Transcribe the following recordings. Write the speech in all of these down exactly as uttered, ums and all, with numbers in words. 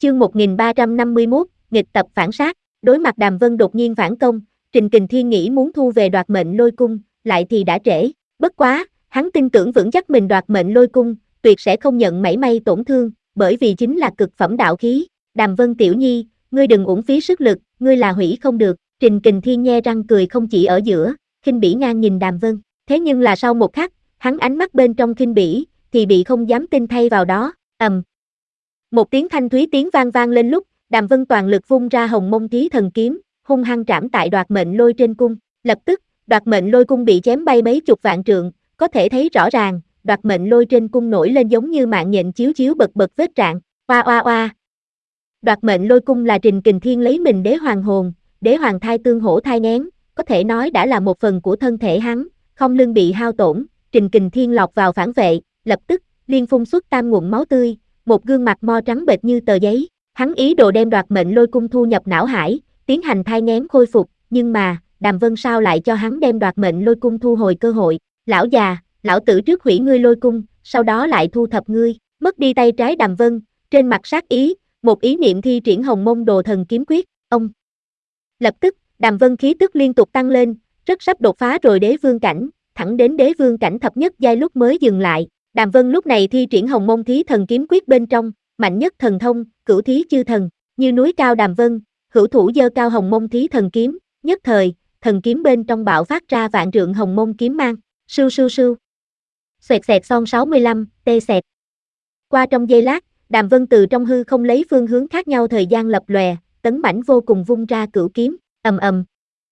Chương một nghìn ba trăm năm mươi mốt, nghịch tập phản sát. Đối mặt Đàm Vân đột nhiên phản công, Trình Kình Thiên nghĩ muốn thu về đoạt mệnh lôi cung, lại thì đã trễ. Bất quá, hắn tin tưởng vững chắc mình đoạt mệnh lôi cung, tuyệt sẽ không nhận mảy may tổn thương, bởi vì chính là cực phẩm đạo khí. Đàm Vân tiểu nhi, ngươi đừng uổng phí sức lực, ngươi là hủy không được. Trình Kình Thiên nhe răng cười không chỉ ở giữa, khinh bỉ ngang nhìn Đàm Vân. Thế nhưng là sau một khắc, hắn ánh mắt bên trong khinh bỉ, thì bị không dám tin thay vào đó. ầm. Một tiếng thanh thúy tiếng vang vang lên lúc, Đàm Vân toàn lực vung ra Hồng Mông Thí Thần Kiếm, hung hăng trảm tại đoạt mệnh lôi trên cung. Lập tức, đoạt mệnh lôi cung bị chém bay mấy chục vạn trượng, có thể thấy rõ ràng, đoạt mệnh lôi trên cung nổi lên giống như mạng nhện chiếu chiếu bật bật vết rạn. Oa oa oa. Đoạt mệnh lôi cung là Trình Kình Thiên lấy mình đế hoàng hồn, đế hoàng thai tương hỗ thai nghén, có thể nói đã là một phần của thân thể hắn, không lưng bị hao tổn, Trình Kình Thiên lọt vào phản vệ, lập tức, liên phun xuất tam nguồn máu tươi, một gương mặt mo trắng bệch như tờ giấy. Hắn ý đồ đem đoạt mệnh lôi cung thu nhập não hải, tiến hành thai nghén khôi phục, nhưng mà, Đàm Vân sao lại cho hắn đem đoạt mệnh lôi cung thu hồi cơ hội. Lão già, lão tử trước hủy ngươi lôi cung, sau đó lại thu thập ngươi. Mất đi tay trái Đàm Vân, trên mặt sát ý, một ý niệm thi triển Hồng Mông Đồ Thần Kiếm Quyết. Ông. Lập tức, Đàm Vân khí tức liên tục tăng lên, rất sắp đột phá rồi đế vương cảnh, thẳng đến đế vương cảnh thập nhất giai lúc mới dừng lại. Đàm Vân lúc này thi triển Hồng Mông Thí Thần Kiếm Quyết bên trong, mạnh nhất thần thông, Cửu Thí Chư Thần, như núi cao Đàm Vân, hữu thủ giơ cao Hồng Mông Thí Thần Kiếm, nhất thời, thần kiếm bên trong bạo phát ra vạn trượng Hồng Mông kiếm mang, sưu sưu sưu. Xoẹt xẹt son sáu mươi lăm, tê xẹt. Qua trong giây lát, Đàm Vân từ trong hư không lấy phương hướng khác nhau thời gian lập lòe, tấn mãnh vô cùng vung ra cửu kiếm, ầm ầm.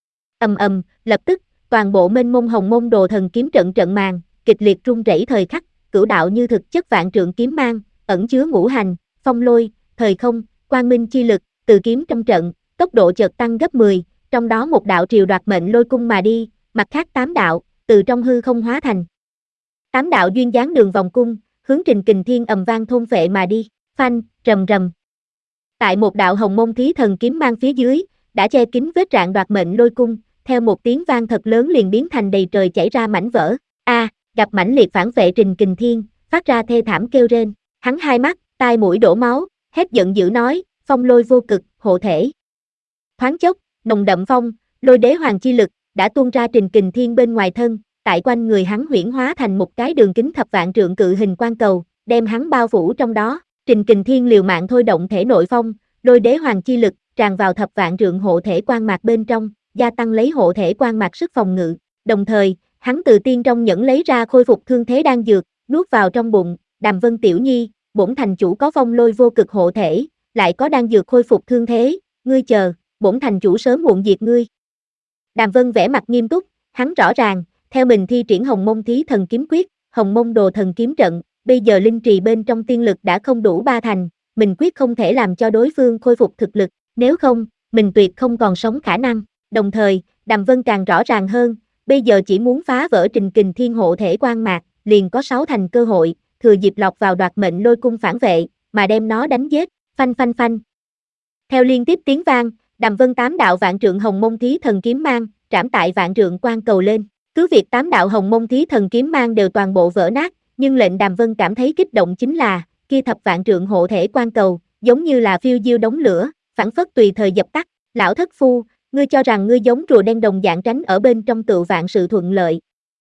Ầm ầm, lập tức, toàn bộ mênh mông Hồng Mông Đồ Thần Kiếm trận trận màng, kịch liệt rung rẩy thời khắc, cửu đạo như thực chất vạn trượng kiếm mang, ẩn chứa ngũ hành, phong lôi, thời không, quang minh chi lực, từ kiếm trong trận, tốc độ chợt tăng gấp mười, trong đó một đạo triều đoạt mệnh lôi cung mà đi, mặt khác tám đạo, từ trong hư không hóa thành. Tám đạo duyên dáng đường vòng cung, hướng Trình Kình Thiên ầm vang thôn phệ mà đi, phanh, rầm rầm. Tại một đạo Hồng Mông Thí Thần Kiếm mang phía dưới, đã che kín vết rạn đoạt mệnh lôi cung, theo một tiếng vang thật lớn liền biến thành đầy trời chảy ra mảnh vỡ. A, gặp mãnh liệt phản vệ Trình Kình Thiên, phát ra thê thảm kêu rên, hắn hai mắt, tai mũi đổ máu, hét giận dữ nói, phong lôi vô cực, hộ thể. Thoáng chốc, nồng đậm phong, lôi đế hoàng chi lực, đã tuôn ra Trình Kình Thiên bên ngoài thân, tại quanh người hắn huyễn hóa thành một cái đường kính thập vạn trượng cự hình quan cầu, đem hắn bao phủ trong đó. Trình Kình Thiên liều mạng thôi động thể nội phong, lôi đế hoàng chi lực, tràn vào thập vạn trượng hộ thể quan mạc bên trong, gia tăng lấy hộ thể quan mạc sức phòng ngự. Đồng thời, hắn từ tiên trong nhẫn lấy ra khôi phục thương thế đan dược, nuốt vào trong bụng. Đàm Vân tiểu nhi, bổn thành chủ có phong lôi vô cực hộ thể, lại có đan dược khôi phục thương thế, ngươi chờ, bổn thành chủ sớm muộn diệt ngươi. Đàm Vân vẻ mặt nghiêm túc, hắn rõ ràng, theo mình thi triển Hồng Mông Thí Thần Kiếm Quyết, Hồng Mông Đồ Thần Kiếm Trận, bây giờ linh trì bên trong tiên lực đã không đủ ba thành, mình quyết không thể làm cho đối phương khôi phục thực lực, nếu không, mình tuyệt không còn sống khả năng. Đồng thời, Đàm Vân càng rõ ràng hơn, bây giờ chỉ muốn phá vỡ Trình Kình Thiên hộ thể quan mạc, liền có sáu thành cơ hội, thừa dịp lọt vào đoạt mệnh lôi cung phản vệ, mà đem nó đánh giết, phanh phanh phanh. Theo liên tiếp tiếng vang, Đàm Vân tám đạo vạn trượng Hồng Mông Thí Thần Kiếm mang, trảm tại vạn trượng quan cầu lên. Cứ việc tám đạo Hồng Mông Thí Thần Kiếm mang đều toàn bộ vỡ nát, nhưng lệnh Đàm Vân cảm thấy kích động chính là, kia thập vạn trượng hộ thể quan cầu, giống như là phiêu diêu đống lửa, phảng phất tùy thời dập tắt. Lão thất phu, ngươi cho rằng ngươi giống rùa đen đồng dạng tránh ở bên trong tựu vạn sự thuận lợi.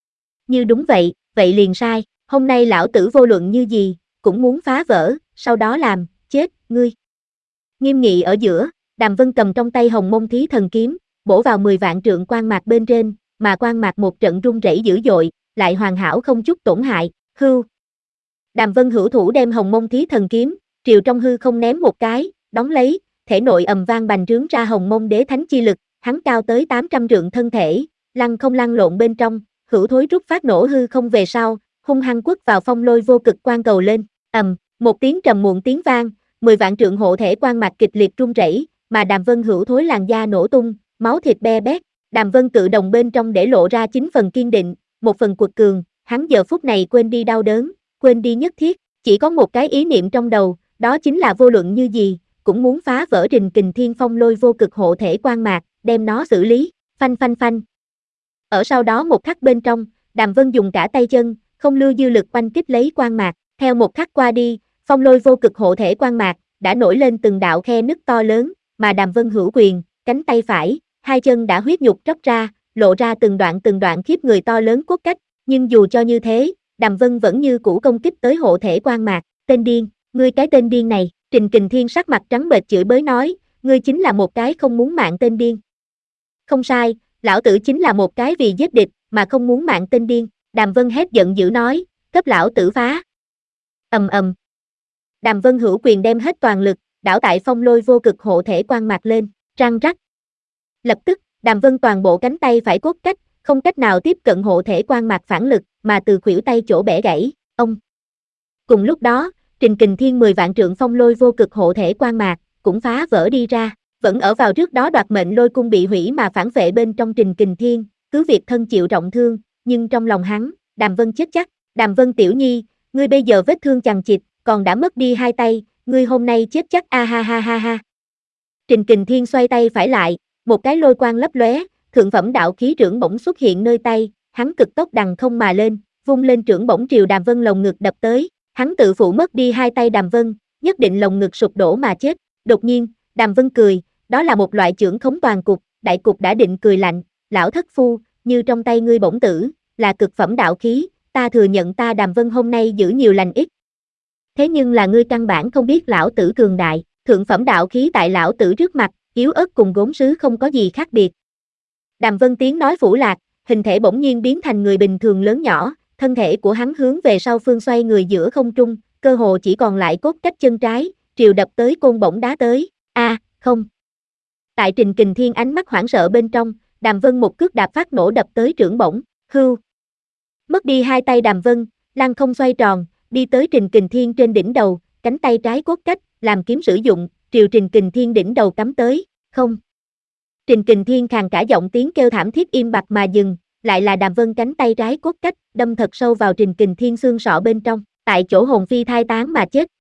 Như đúng vậy, vậy liền sai, hôm nay lão tử vô luận như gì, cũng muốn phá vỡ, sau đó làm, chết, ngươi. Nghiêm nghị ở giữa, Đàm Vân cầm trong tay Hồng Mông Thí Thần Kiếm, bổ vào mười vạn trượng quan mạc bên trên, mà quan mạc một trận rung rẩy dữ dội, lại hoàn hảo không chút tổn hại, hưu. Đàm Vân hữu thủ đem Hồng Mông Thí Thần Kiếm, triều trong hư không ném một cái, đóng lấy, thể nội ầm vang bành trướng ra Hồng Mông Đế Thánh chi lực, hắn cao tới tám trăm trượng thân thể, lăn không lăn lộn bên trong, hữu thối rút phát nổ hư không về sau, hung hăng quất vào phong lôi vô cực quan cầu lên, ầm, một tiếng trầm muộn tiếng vang, mười vạn trượng hộ thể quan mạc kịch liệt rung rẩy, mà Đàm Vân hữu thối làn da nổ tung, máu thịt be bét, Đàm Vân cự đồng bên trong để lộ ra chín phần kiên định, một phần quật cường, hắn giờ phút này quên đi đau đớn, quên đi nhất thiết, chỉ có một cái ý niệm trong đầu, đó chính là vô luận như gì, cũng muốn phá vỡ Trình Kình Thiên phong lôi vô cực hộ thể quan mạc, đem nó xử lý, phanh phanh phanh. Ở sau đó một khắc bên trong, Đàm Vân dùng cả tay chân, không lưu dư lực oanh kích lấy quan mạc, theo một khắc qua đi, phong lôi vô cực hộ thể quan mạc, đã nổi lên từng đạo khe nứt to lớn, mà Đàm Vân hữu quyền, cánh tay phải, hai chân đã huyết nhục tróc ra, lộ ra từng đoạn từng đoạn khiếp người to lớn cốt cách, nhưng dù cho như thế, Đàm Vân vẫn như cũ công kích tới hộ thể quan mạc, tên điên, ngươi cái tên điên này, Trình Kình Thiên sắc mặt trắng bệch chửi bới nói, ngươi chính là một cái không muốn mạng tên điên. Không sai, lão tử chính là một cái vì giết địch, mà không muốn mạng tên điên, Đàm Vân hét giận dữ nói, cấp lão tử phá. Ầm ầm. Đàm Vân hữu quyền đem hết toàn lực, đảo tại phong lôi vô cực hộ thể quan mạc lên, răng rắc. Lập tức, Đàm Vân toàn bộ cánh tay phải cốt cách, không cách nào tiếp cận hộ thể quan mạc phản lực, mà từ khuỷu tay chỗ bẻ gãy, ông. Cùng lúc đó, Trình Kình Thiên mười vạn trượng phong lôi vô cực hộ thể quan mạc, cũng phá vỡ đi ra, vẫn ở vào trước đó đoạt mệnh lôi cung bị hủy mà phản phệ bên trong Trình Kình Thiên, cứ việc thân chịu trọng thương, nhưng trong lòng hắn, Đàm Vân chết chắc, Đàm Vân tiểu nhi, ngươi bây giờ vết thương chằng chịt, còn đã mất đi hai tay, ngươi hôm nay chết chắc a ha ha ha ha. Trình Kình Thiên xoay tay phải lại, một cái lôi quang lấp lóe, thượng phẩm đạo khí trưởng bổng xuất hiện nơi tay, hắn cực tốc đằng không mà lên, vung lên trưởng bổng triều Đàm Vân lồng ngực đập tới, hắn tự phụ mất đi hai tay Đàm Vân, nhất định lồng ngực sụp đổ mà chết. Đột nhiên, Đàm Vân cười, đó là một loại trưởng khống toàn cục, đại cục đã định cười lạnh, lão thất phu, như trong tay ngươi bổng tử, là cực phẩm đạo khí, ta thừa nhận ta Đàm Vân hôm nay giữ nhiều lành ít. Thế nhưng là ngươi căn bản không biết lão tử cường đại, thượng phẩm đạo khí tại lão tử trước mặt, yếu ớt cùng gốm sứ không có gì khác biệt. Đàm Vân tiếng nói phủ lạc, hình thể bỗng nhiên biến thành người bình thường lớn nhỏ, thân thể của hắn hướng về sau phương xoay người giữa không trung, cơ hồ chỉ còn lại cốt cách chân trái, triều đập tới côn bổng đá tới, a à, không. Tại Trình Kình Thiên ánh mắt hoảng sợ bên trong, Đàm Vân một cước đạp phát nổ đập tới trưởng bổng, hưu. Mất đi hai tay Đàm Vân, lăng không xoay tròn, đi tới Trình Kình Thiên trên đỉnh đầu, cánh tay trái cốt cách, làm kiếm sử dụng, triều Trình Kình Thiên đỉnh đầu cắm tới, không. Trình Kình Thiên khàn cả giọng tiếng kêu thảm thiết im bặt mà dừng, lại là Đàm Vân cánh tay trái cốt cách, đâm thật sâu vào Trình Kình Thiên xương sọ bên trong, tại chỗ hồn phi thai tán mà chết.